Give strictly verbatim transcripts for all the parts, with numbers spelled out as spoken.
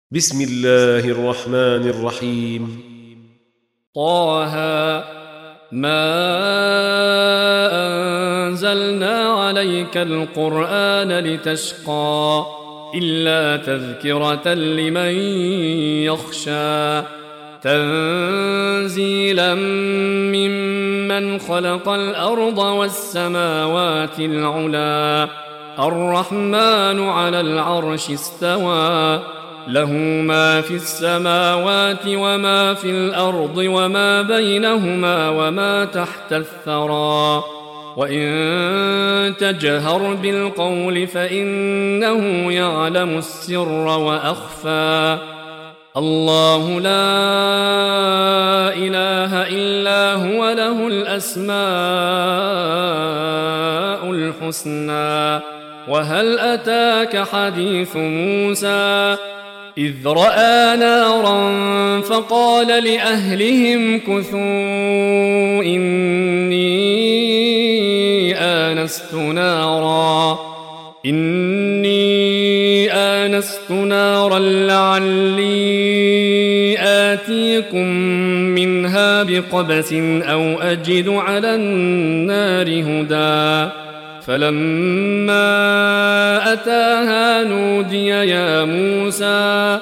بسم الله الرحمن الرحيم. طه ما أنزلنا عليك القرآن لتشقى إلا تذكرة لمن يخشى تنزيلا ممن خلق الأرض والسماوات العلى الرحمن على العرش استوى له ما في السماوات وما في الأرض وما بينهما وما تحت الثرى وإن تجهر بالقول فإنه يعلم السر وأخفى الله لا إله إلا هو له الأسماء الحسنى وهل أتاك حديث موسى إذ رأى نارا فقال لأهلهم كثوا إني آنست نارا إني آنست نارا لعلي آتيكم منها بقبس أو أجد على النار هدى فلما أتاها نودي يا موسى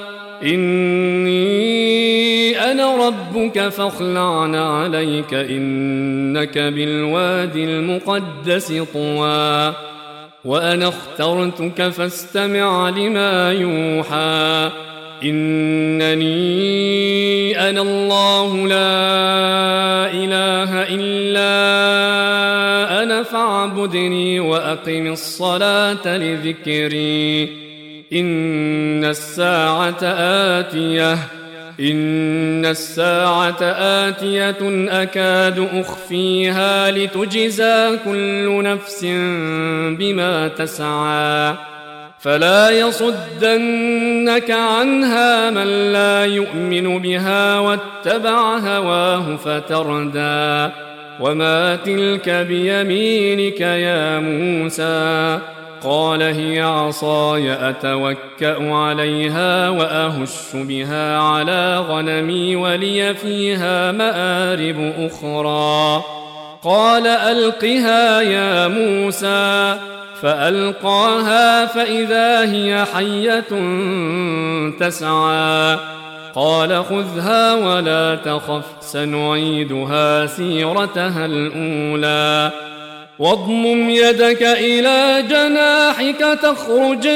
إني أنا ربك فاخلع عليك إنك بالوادي المقدس طوى وأنا اخترتك فاستمع لما يوحى إنني أنا الله لا إله إلا أنا فاعبدني وأقم الصلاة لذكري إن الساعة آتية إن الساعة آتية أكاد أخفيها لتجزى كل نفس بما تسعى فلا يصدنك عنها من لا يؤمن بها واتبع هواه فتردى وما تلك بيمينك يا موسى قال هي عصاي أتوكأ عليها وأهش بها على غنمي ولي فيها مآرب أخرى قال ألقها يا موسى فألقاها فإذا هي حية تسعى قال خذها ولا تخف سنعيدها سيرتها الأولى واضمم يدك إلى جناحك تخرج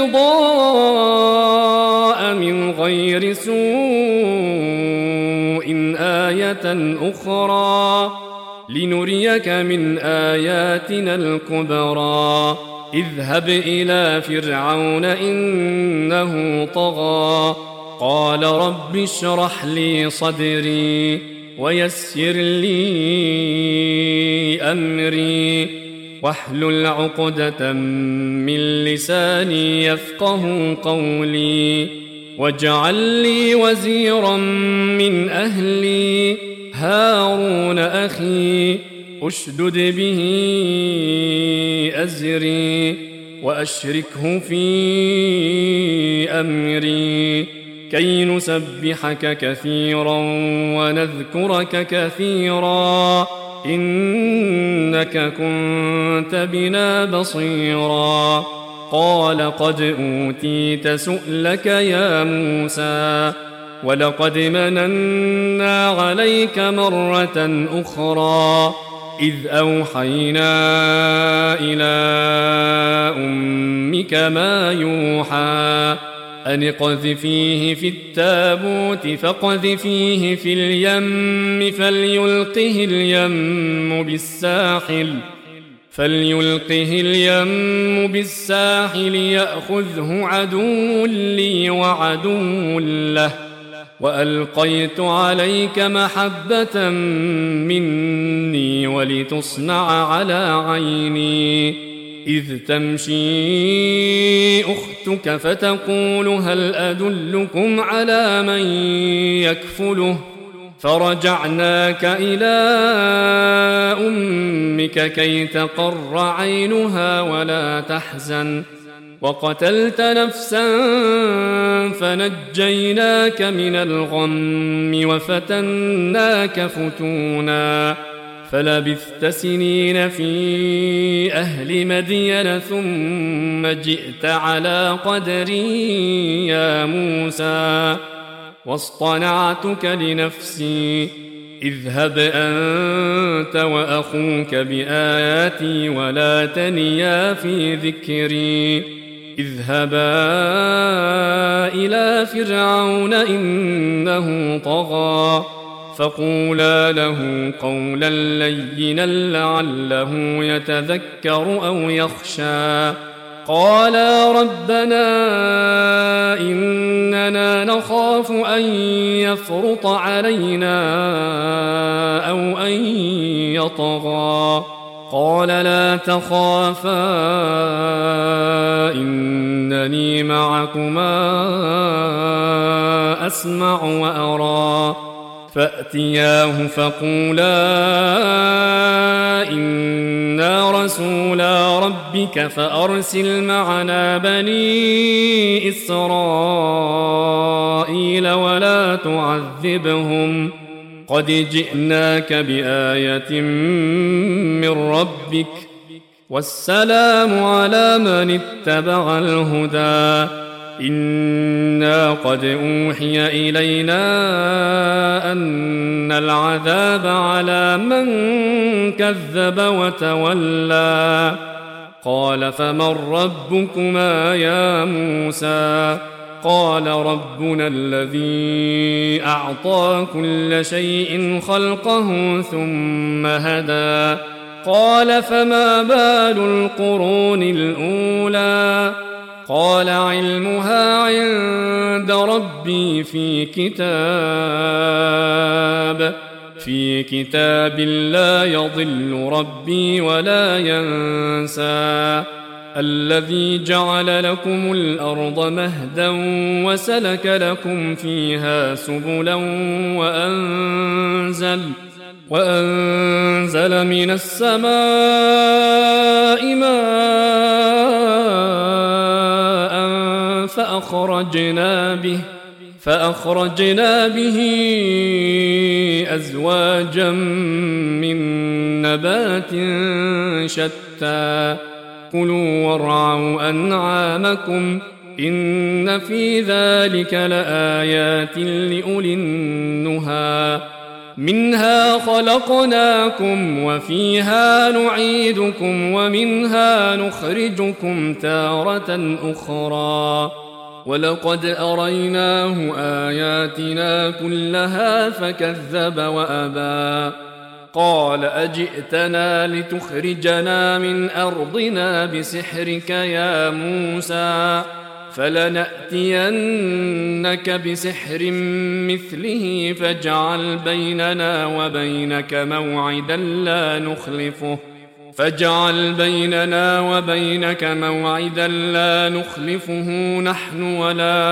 بيضاء من غير سوء آية أخرى لنريك من آياتنا الكبرى اذهب إلى فرعون إنه طغى قال رب اشرح لي صدري ويسر لي أمري واحلل عقدة من لساني يفقه قولي واجعل لي وزيرا من أهلي هارون أخي أشدد به أزري وأشركه في أمري كي نسبحك كثيرا ونذكرك كثيرا إنك كنت بنا بصيرا قال قد أوتيت سؤلك يا موسى ولقد مننا عليك مرة أخرى إذ أوحينا إلى أمك ما يوحى أن اقذفيه في التابوت فاقذفيه في اليم فليلقه اليم بالساحل فليلقه اليم بالساحل يأخذه عدو لي وعدو له وألقيت عليك محبة مني ولتصنع على عيني إذ تمشي أختك فتقول هل أدلكم على من يكفله فرجعناك إلى أمك كي تقر عينها ولا تحزن وقتلت نفسا فنجيناك من الغم وفتناك فتونا فلبثت سنين في أهل مدين ثم جئت على قدري يا موسى واصطنعتك لنفسي اذهب أنت وأخوك بآياتي ولا تنيا في ذكري اذهبا إلى فرعون إنه طغى فقولا له قولا لينا لعله يتذكر أو يخشى قالا ربنا إننا نخاف أن يفرط علينا أو أن يطغى قال لا تخافا إنني معكما أسمع وأرى فأتياه فقولا إنا رسولا ربك فأرسل معنا بني إسرائيل ولا تعذبهم قد جئناك بآية من ربك والسلام على من اتبع الهدى إنا قد أوحي إلينا أن العذاب على من كذب وتولى قال فمن ربكما يا موسى قال ربنا الذي أعطى كل شيء خلقه ثم هدى قال فما بال القرون الأولى قال علمها عند ربي في كتاب في كتاب لا يضل ربي ولا ينسى الذي جعل لكم الأرض مهدا وسلك لكم فيها سبلا وأنزل وأنزل من السماء ماء فأخرجنا به فأخرجنا به أزواجا من نبات شتى كلوا وارعوا أنعامكم إن في ذلك لآيات لأولي النهى منها خلقناكم وفيها نعيدكم ومنها نخرجكم تارة أخرى ولقد أريناه آياتنا كلها فكذب وأبى قال أجئتنا لتخرجنا من أرضنا بسحرك يا موسى فلنأتينك بسحر مثله فاجعل بيننا وبينك موعدا لا نخلفه فاجعل بيننا وبينك موعدا لا نخلفه نحن ولا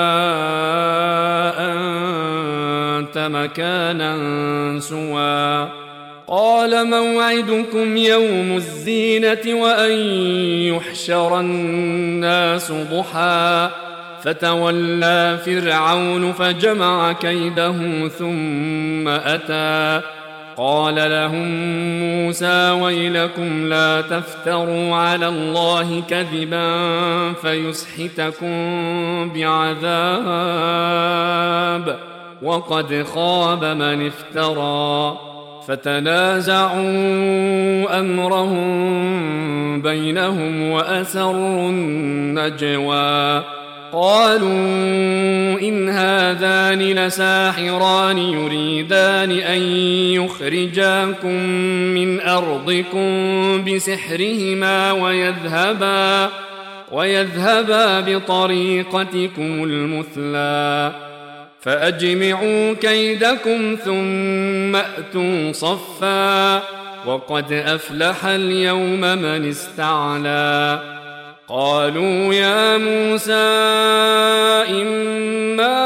أنت مكانا سوى قال موعدكم يوم الزينة وأن يحشر الناس ضحى فتولى فرعون فجمع كيده ثم أتى قال لهم موسى ويلكم لا تفتروا على الله كذبا فيسحتكم بعذاب وقد خاب من افترى فتنازعوا أمرهم بينهم وأسروا النجوى قالوا إن هذان لساحران يريدان أن يخرجاكم من أرضكم بسحرهما ويذهبا ويذهبا بطريقتكم المثلى فأجمعوا كيدكم ثم أتوا صفا وقد أفلح اليوم من استعلى قالوا يا موسى إما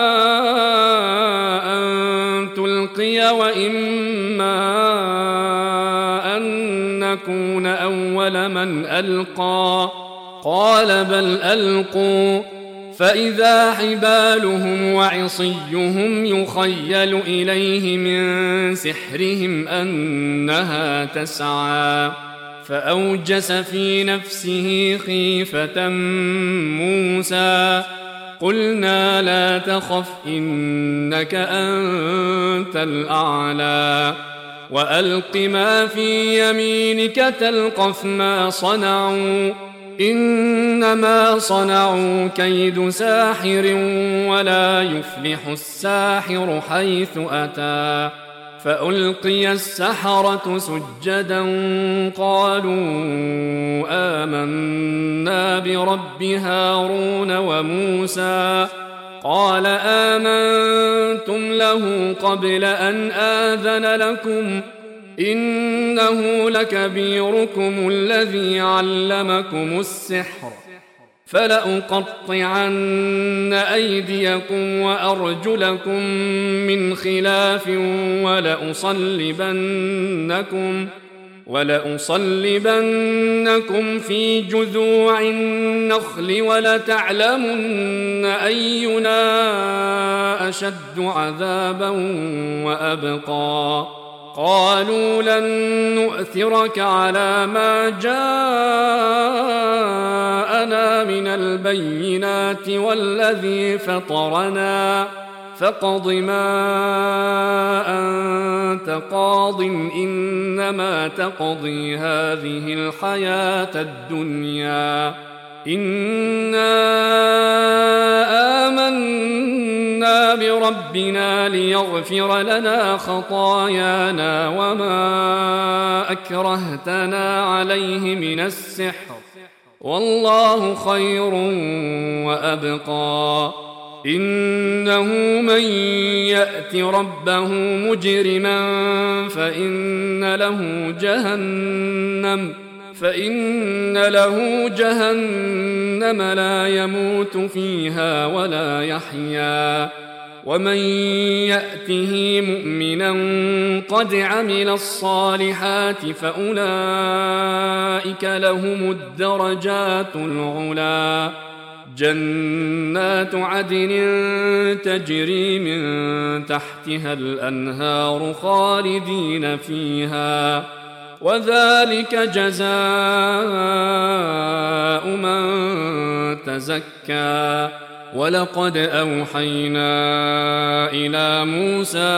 أن تلقي وإما أن نكون أول من ألقى قال بل ألقوا فإذا حبالهم وعصيهم يخيل إليه من سحرهم أنها تسعى فأوجس في نفسه خيفة موسى قلنا لا تخف إنك أنت الأعلى وألق ما في يمينك تلقف ما صنعوا إنما صنعوا كيد ساحر ولا يفلح الساحر حيث أتى فألقي السحرة سجدا قالوا آمنا برب هارون وموسى قال آمنتم له قبل أن آذن لكم إنه لكبيركم الذي علمكم السحر فلأقطعن أيديكم وأرجلكم من خلاف ولأصلبنكم ولأصلبنكم في جذوع النخل ولتعلمن أينا أشد عذابا وأبقى قالوا لن نؤثرك على ما جاءنا من البينات والذي فطرنا فاقض ما أنت قاض إنما تقضي هذه الحياة الدنيا إنا آمنا بربنا ليغفر لنا خطايانا وما أكرهتنا عليه من السحر والله خير وأبقى إنه من يأت ربه مجرما فإن له جهنم فإن له جهنم لا يموت فيها ولا يحيا ومن يأته مؤمنا قد عمل الصالحات فأولئك لهم الدرجات العلى جنات عدن تجري من تحتها الأنهار خالدين فيها وذلك جزاء من تزكى ولقد أوحينا إلى موسى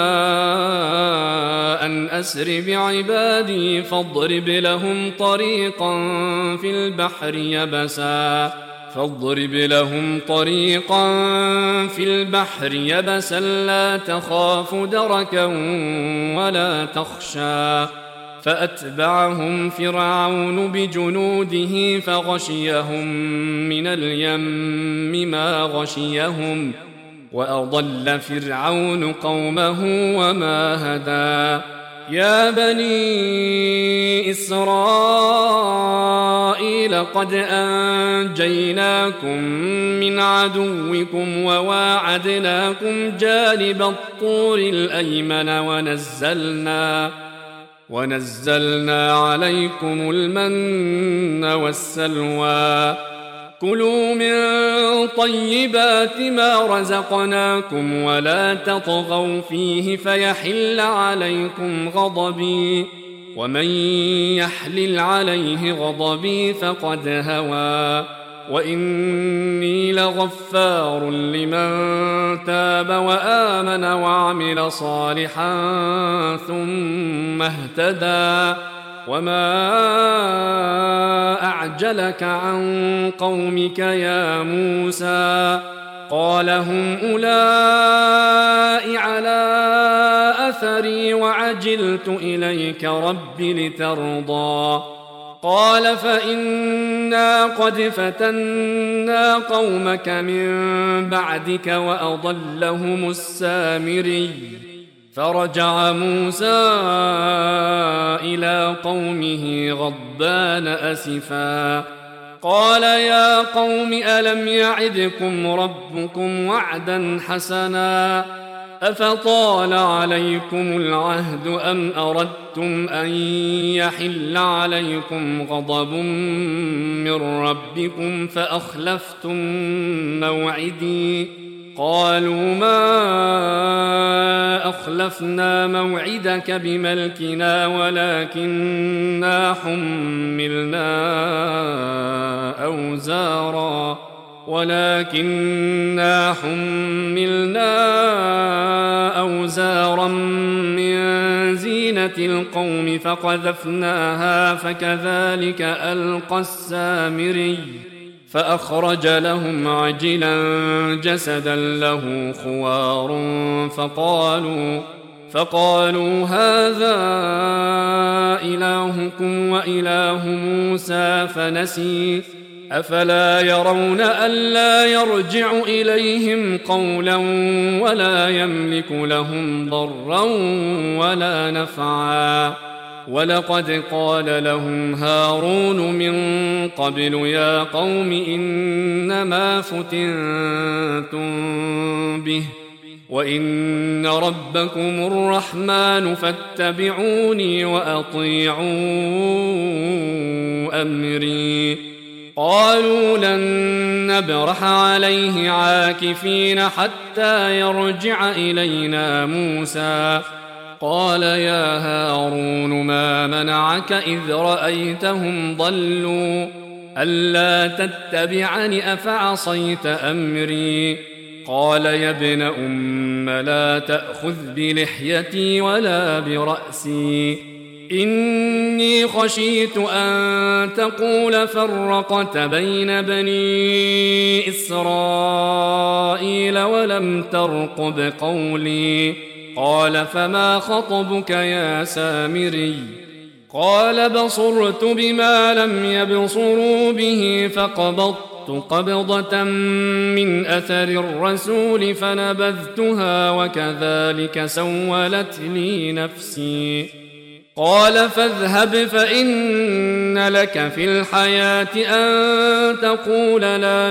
أن أسر بعبادي فاضرب لهم طريقا في البحر يبسا فاضرب لهم طريقا في البحر يبسا لا تخاف دركا ولا تخشى فأتبعهم فرعون بجنوده فغشيهم من اليم ما غشيهم وأضل فرعون قومه وما هدى يا بني إسرائيل قد أنجيناكم من عدوكم وواعدناكم جانب الطور الأيمن ونزلنا ونزلنا عليكم المن والسلوى كلوا من طيبات ما رزقناكم ولا تطغوا فيه فيحل عليكم غضبي ومن يحلل عليه غضبي فقد هوى وإني لغفار لمن تاب وآمن وعمل صالحا ثم اهتدى وما أعجلك عن قومك يا موسى قال هم أولئك على أثري وعجلت إليك رب لترضى قال فإنا قد فتنا قومك من بعدك وأضلهم السامري فرجع موسى إلى قومه غضبان أسفا قال يا قوم ألم يعدكم ربكم وعدا حسنا أفطال عليكم العهد أم أردتم أن يحل عليكم غضب من ربكم فأخلفتم موعدي قالوا ما أخلفنا موعدك بملكنا ولكننا حملنا أوزارا ولكننا حملنا أوزارا من زينة القوم فقذفناها فكذلك ألقى السامري فأخرج لهم عجلا جسدا له خوار فقالوا فقالوا هذا إلهكم وإله موسى فنسي أفلا يرون ألا يرجع إليهم قولا ولا يملك لهم ضرا ولا نفعا ولقد قال لهم هارون من قبل يا قوم إنما فتنتم به وإن ربكم الرحمن فاتبعوني وأطيعوا أمري قالوا لن نبرح عليه عاكفين حتى يرجع إلينا موسى قال يا هارون ما منعك إذ رأيتهم ضلوا ألا تتبعني أفعصيت أمري قال يا ابن أم لا تأخذ بلحيتي ولا برأسي إني خشيت أن تقول فرقت بين بني إسرائيل ولم ترقب قولي قال فما خطبك يا سامري قال بصرت بما لم يبصروا به فقبضت قبضة من أثر الرسول فنبذتها وكذلك سولت لي نفسي قال فاذهب فإن لك في الحياة أن تقول لا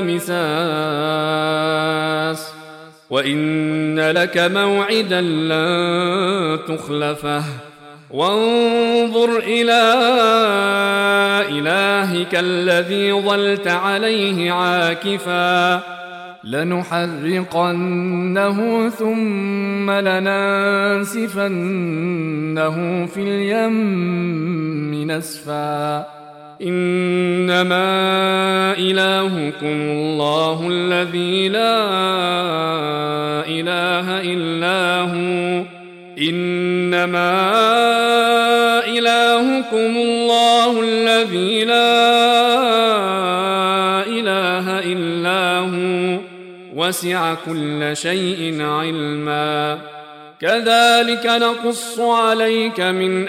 مساس وإن لك موعدا لن تخلفه وانظر إلى إلهك الذي ظلت عليه عاكفا لنحرقنه ثم لننسفنه في اليم نسفا إنما إلهكم الله الذي لا إله إلا هو إنما إلهكم الله الذي لا إله إلا هو وسع كل شيء علما كذلك نقص عليك من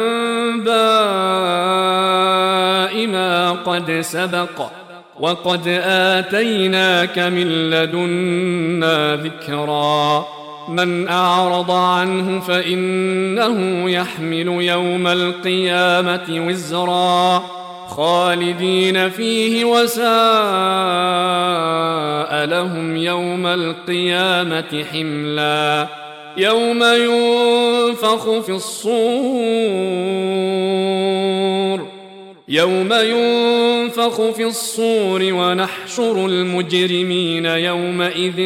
أنباء ما قد سبق وقد آتيناك من لدنا ذكرا من أعرض عنه فإنه يحمل يوم القيامة وزرا خالدين فيه وساء لهم يوم القيامة حملا يوم ينفخ في الصور يوم ينفخ في الصور ونحشر المجرمين يومئذ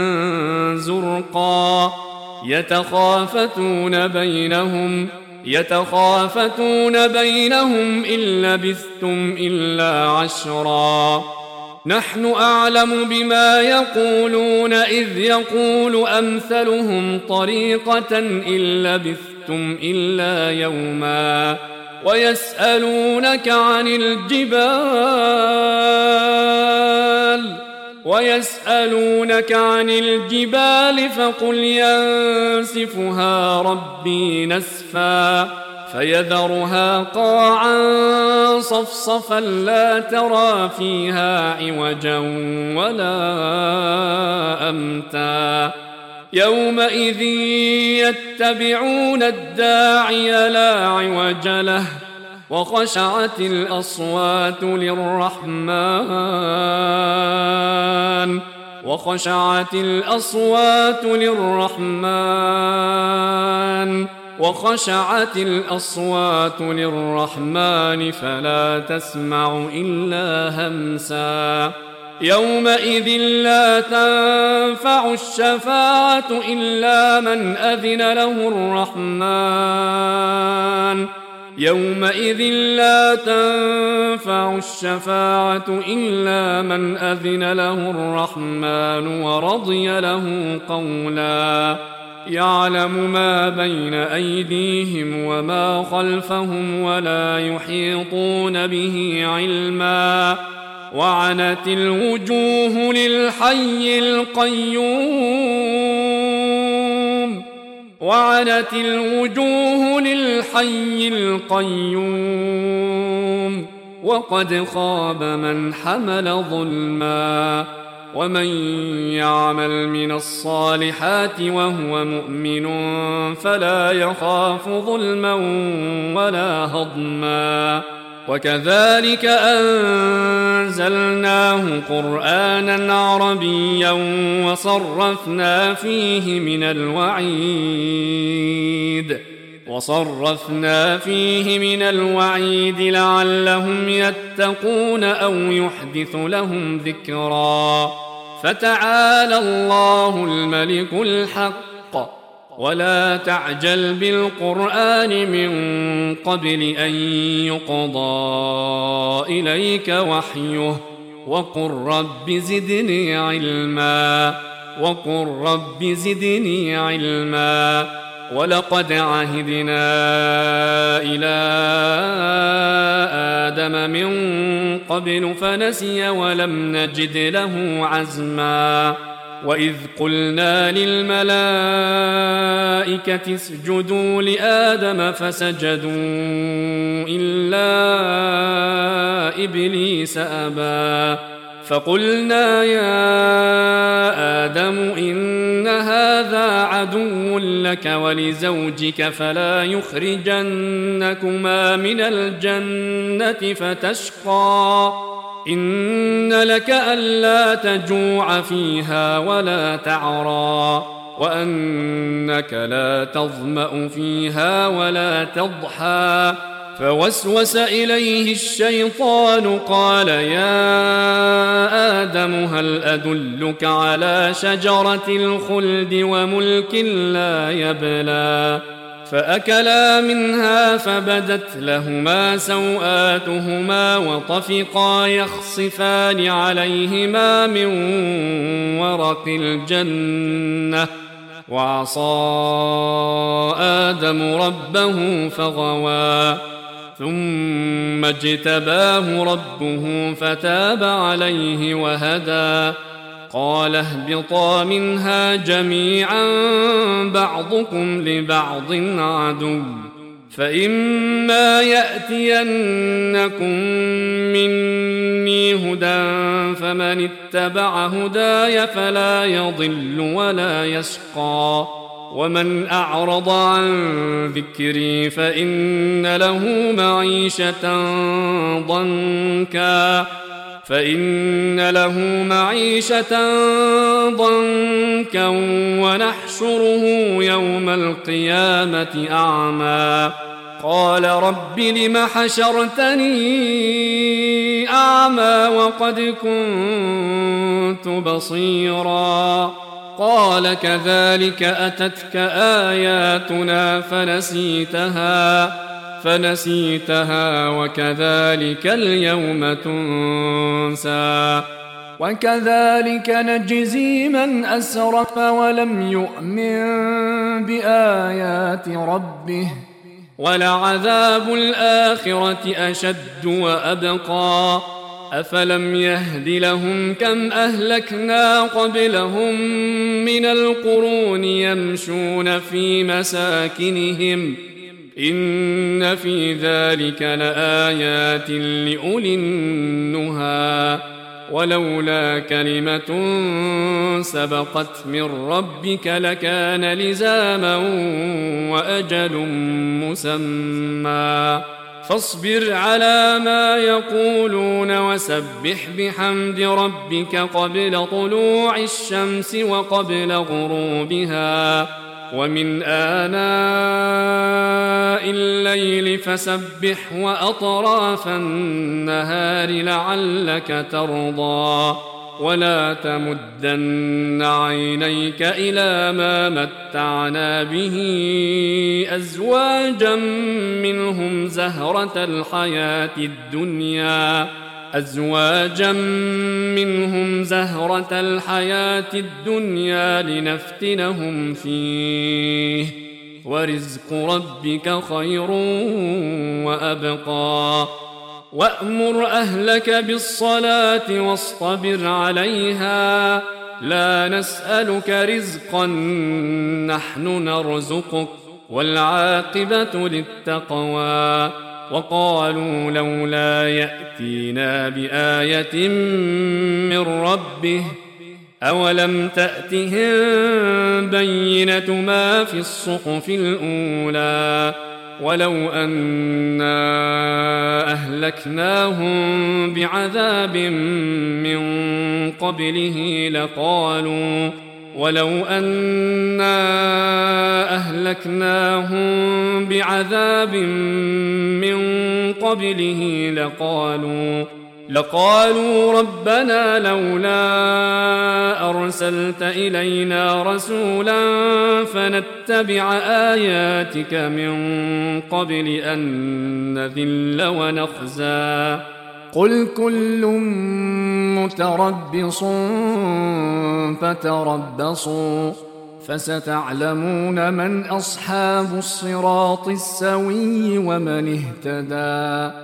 زرقا يتخافتون بينهم يتخافتون بينهم إن لبثتم إلا عشرا نحن أعلم بما يقولون إذ يقول أمثلهم طريقة إن لبثتم إلا يوما ويسألونك عن الجبال ويسألونك عن الجبال فقل ينسفها ربي نسفا فيذرها قاعا صفصفا لا ترى فيها عوجا ولا أمتا يومئذ يتبعون الداعي لا عوج له وخشعت الأصوات للرحمن وخشعت الأصوات للرحمن وخشعت الأصوات للرحمن فلا تسمع إلا همسا يومئذ لا تنفع الشفاعة إلا من أذن له الرحمن يومئذ لا تنفع الشفاعة إلا من أذن له الرحمن ورضي له قولا يعلم ما بين أيديهم وما خلفهم ولا يحيطون به علما وعنت الوجوه للحي القيوم وعنت الوجوه للحي القيوم وقد خاب من حمل ظلما ومن يعمل من الصالحات وهو مؤمن فلا يخاف ظلما ولا هضما وكذلك أنزلناه قرآنا عربيا وصرفنا فيه من الوعيد وصرفنا فيه من الوعيد لعلهم يتقون أو يحدث لهم ذكرا فتعالى الله الملك الحق ولا تعجل بالقرآن من قبل أن يقضى إليك وحيه وقل رب زدني علما وقل رب زدني علما ولقد عهدنا إلى آدم من قبل فنسي ولم نجد له عزما وإذ قلنا للملائكة اسجدوا لآدم فسجدوا إلا إبليس أبى فقلنا يا آدم إن هذا عدو لك ولزوجك فلا يخرجنكما من الجنة فتشقى إن لك ألا تجوع فيها ولا تعرى وأنك لا تظمأ فيها ولا تضحى فوسوس إليه الشيطان قال يا آدم هل أدلك على شجرة الخلد وملك لا يبلى فأكلا منها فبدت لهما سوآتهما وطفقا يخصفان عليهما من ورق الجنة وعصى آدم ربه فغوى ثم اجتباه ربه فتاب عليه وهدى قال اهبطا منها جميعا بعضكم لبعض عدو فإما يأتينكم مني هدى فمن اتبع هداي فلا يضل ولا يشقى ومن أعرض عن ذكري فإن له معيشة ضنكا فإن له معيشة ضنكا ونحشره يوم القيامة أعمى قال رب لم حشرتني أعمى وقد كنت بصيرا قال كذلك أتتك آياتنا فنسيتها فنسيتها وكذلك اليوم تنسى وكذلك نجزي من أسرف ولم يؤمن بآيات ربه ولعذاب الآخرة أشد وأبقى أفلم يهد لهم كم أهلكنا قبلهم من القرون يمشون في مساكنهم إن في ذلك لآيات لأولي النهى ولولا كلمة سبقت من ربك لكان لزاما وأجل مسمى فاصبر على ما يقولون وسبح بحمد ربك قبل طلوع الشمس وقبل غروبها ومن آناء الليل فسبح وأطراف النهار لعلك ترضى ولا تمدن عينيك إلى ما متعنا به أزواجا منهم زهرة الحياة الدنيا أزواجا منهم زهرة الحياة الدنيا لنفتنهم فيه ورزق ربك خير وأبقى وأمر أهلك بالصلاة واصطبر عليها لا نسألك رزقا نحن نرزقك والعاقبة للتقوى وقالوا لولا يأتينا بآية من ربه أولم تأتهم بينة ما في الصحف الأولى ولو أنا أهلكناهم بعذاب من قبله لقالوا ولو أنا أهلكناهم بعذاب من قبله لقالوا لقالوا ربنا لولا أرسلت إلينا رسولا فنتبع آياتك من قبل أن نذل ونخزى قل كل متربص فتربصوا فستعلمون من أصحاب الصراط السوي ومن اهتدى